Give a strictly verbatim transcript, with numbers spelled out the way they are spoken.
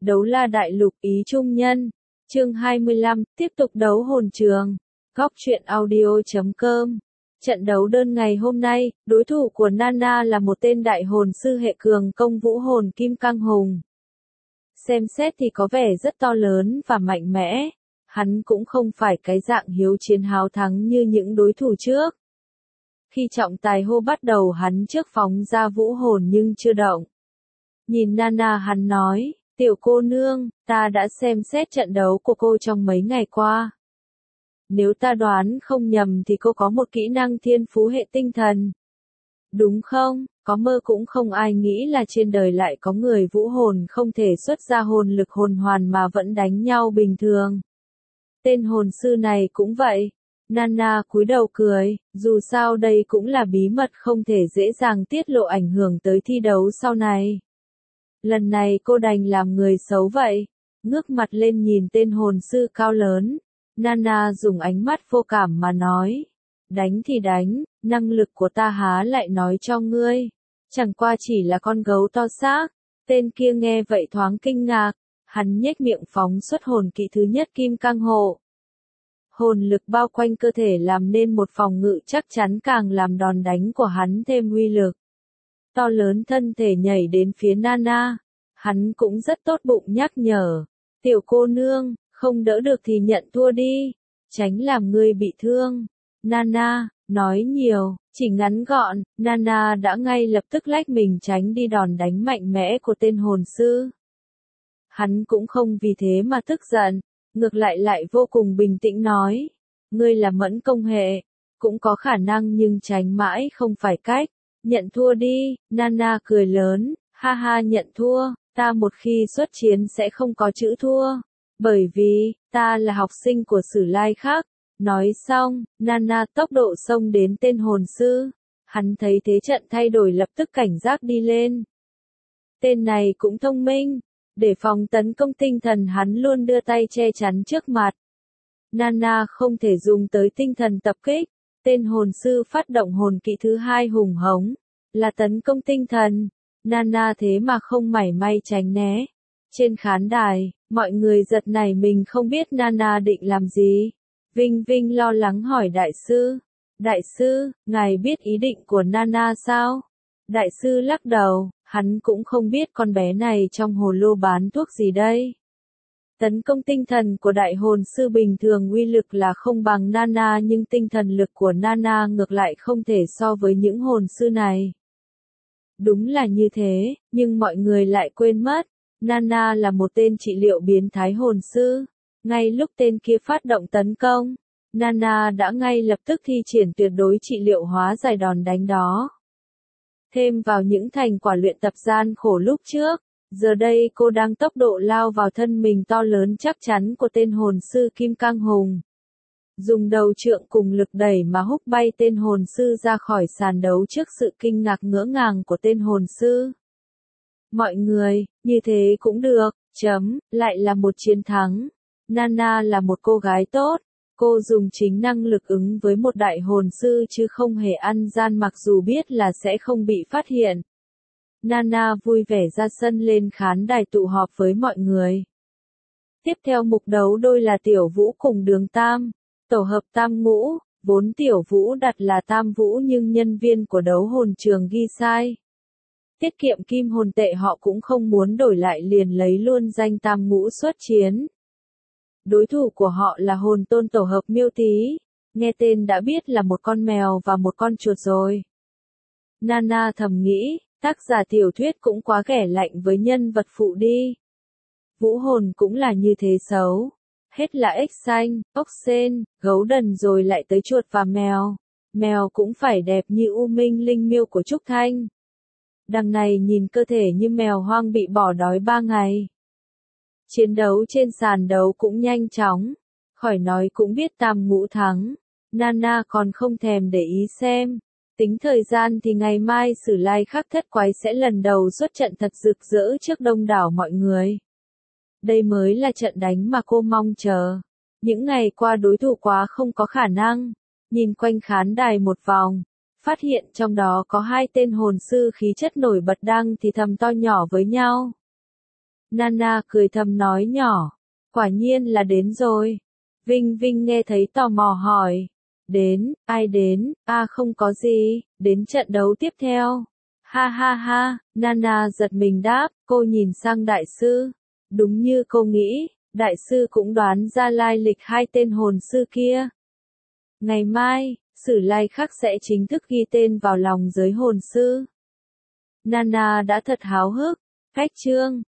Đấu la đại lục ý trung nhân. Chương hai mươi lăm, tiếp tục đấu hồn trường. Góc truyện audio chấm com. Trận đấu đơn ngày hôm nay, đối thủ của Nana là một tên đại hồn sư hệ cường công vũ hồn kim cang hùng. Xem xét thì có vẻ rất to lớn và mạnh mẽ. Hắn cũng không phải cái dạng hiếu chiến háo thắng như những đối thủ trước. Khi trọng tài hô bắt đầu hắn trước phóng ra vũ hồn nhưng chưa động. Nhìn Nana hắn nói, tiểu cô nương, ta đã xem xét trận đấu của cô trong mấy ngày qua. Nếu ta đoán không nhầm thì cô có một kỹ năng thiên phú hệ tinh thần. Đúng không? Có mơ cũng không ai nghĩ là trên đời lại có người vũ hồn không thể xuất ra hồn lực hồn hoàn mà vẫn đánh nhau bình thường. Tên hồn sư này cũng vậy. Nana cúi đầu cười, dù sao đây cũng là bí mật không thể dễ dàng tiết lộ ảnh hưởng tới thi đấu sau này. Lần này cô đành làm người xấu vậy. Ngước mặt lên nhìn tên hồn sư cao lớn. Nana dùng ánh mắt vô cảm mà nói. Đánh thì đánh, năng lực của ta há lại nói cho ngươi. Chẳng qua chỉ là con gấu to xác. Tên kia nghe vậy thoáng kinh ngạc. Hắn nhếch miệng phóng xuất hồn kỹ thứ nhất kim cang hộ. Hồn lực bao quanh cơ thể làm nên một phòng ngự chắc chắn càng làm đòn đánh của hắn thêm uy lực. To lớn thân thể nhảy đến phía Nana. Hắn cũng rất tốt bụng nhắc nhở. Tiểu cô nương, không đỡ được thì nhận thua đi. Tránh làm ngươi bị thương. Nana, nói nhiều, chỉ ngắn gọn, Nana đã ngay lập tức lách mình tránh đi đòn đánh mạnh mẽ của tên hồn sư. Hắn cũng không vì thế mà tức giận, ngược lại lại vô cùng bình tĩnh nói. Ngươi là mẫn công hệ, cũng có khả năng nhưng tránh mãi không phải cách. Nhận thua đi, Nana cười lớn, ha ha nhận thua, ta một khi xuất chiến sẽ không có chữ thua. Bởi vì, ta là học sinh của Sử Lai khác. Nói xong, Nana tốc độ xông đến tên hồn sư. Hắn thấy thế trận thay đổi lập tức cảnh giác đi lên. Tên này cũng thông minh. Để phòng tấn công tinh thần hắn luôn đưa tay che chắn trước mặt. Nana không thể dùng tới tinh thần tập kích. Tên hồn sư phát động hồn kỹ thứ hai hùng hống. Là tấn công tinh thần. Nana thế mà không mảy may tránh né. Trên khán đài, mọi người giật nảy mình không biết Nana định làm gì. Vinh Vinh lo lắng hỏi đại sư. Đại sư, ngài biết ý định của Nana sao? Đại sư lắc đầu, hắn cũng không biết con bé này trong hồ lô bán thuốc gì đây. Tấn công tinh thần của đại hồn sư bình thường uy lực là không bằng Nana nhưng tinh thần lực của Nana ngược lại không thể so với những hồn sư này. Đúng là như thế, nhưng mọi người lại quên mất. Nana là một tên trị liệu biến thái hồn sư. Ngay lúc tên kia phát động tấn công, Nana đã ngay lập tức thi triển tuyệt đối trị liệu hóa giải đòn đánh đó. Thêm vào những thành quả luyện tập gian khổ lúc trước, giờ đây cô đang tốc độ lao vào thân mình to lớn chắc chắn của tên hồn sư Kim Cang Hùng. Dùng đầu trượng cùng lực đẩy mà húc bay tên hồn sư ra khỏi sàn đấu trước sự kinh ngạc ngỡ ngàng của tên hồn sư. Mọi người, như thế cũng được, chấm, lại là một chiến thắng. Nana là một cô gái tốt. Cô dùng chính năng lực ứng với một đại hồn sư chứ không hề ăn gian mặc dù biết là sẽ không bị phát hiện. Nana vui vẻ ra sân lên khán đài tụ họp với mọi người. Tiếp theo mục đấu đôi là Tiểu Vũ cùng Đường Tam. Tổ hợp tam ngũ, vốn Tiểu Vũ đặt là tam vũ nhưng nhân viên của đấu hồn trường ghi sai. Tiết kiệm kim hồn tệ họ cũng không muốn đổi lại liền lấy luôn danh tam ngũ xuất chiến. Đối thủ của họ là hồn tôn tổ hợp Miêu Tí. Nghe tên đã biết là một con mèo và một con chuột rồi. Nana thầm nghĩ, tác giả tiểu thuyết cũng quá ghẻ lạnh với nhân vật phụ đi. Vũ hồn cũng là như thế xấu. Hết là ếch xanh, ốc sên, gấu đần rồi lại tới chuột và mèo. Mèo cũng phải đẹp như U Minh Linh Miêu của Trúc Thanh. Đằng này nhìn cơ thể như mèo hoang bị bỏ đói ba ngày. Chiến đấu trên sàn đấu cũng nhanh chóng. Khỏi nói cũng biết tam ngũ thắng. Nana còn không thèm để ý xem. Tính thời gian thì ngày mai Sử Lai Khắc Thất Quái sẽ lần đầu xuất trận thật rực rỡ trước đông đảo mọi người. Đây mới là trận đánh mà cô mong chờ. Những ngày qua đối thủ quá không có khả năng. Nhìn quanh khán đài một vòng. Phát hiện trong đó có hai tên hồn sư khí chất nổi bật đang thì thầm to nhỏ với nhau. Nana cười thầm nói nhỏ. Quả nhiên là đến rồi. Vinh Vinh nghe thấy tò mò hỏi. Đến, ai đến, a không có gì, đến trận đấu tiếp theo. Ha ha ha, Nana giật mình đáp, cô nhìn sang đại sư. Đúng như cô nghĩ, đại sư cũng đoán ra lai lịch hai tên hồn sư kia. Ngày mai, Sử Lai Khắc sẽ chính thức ghi tên vào lòng giới hồn sư. Nana đã thật háo hức. Cách chương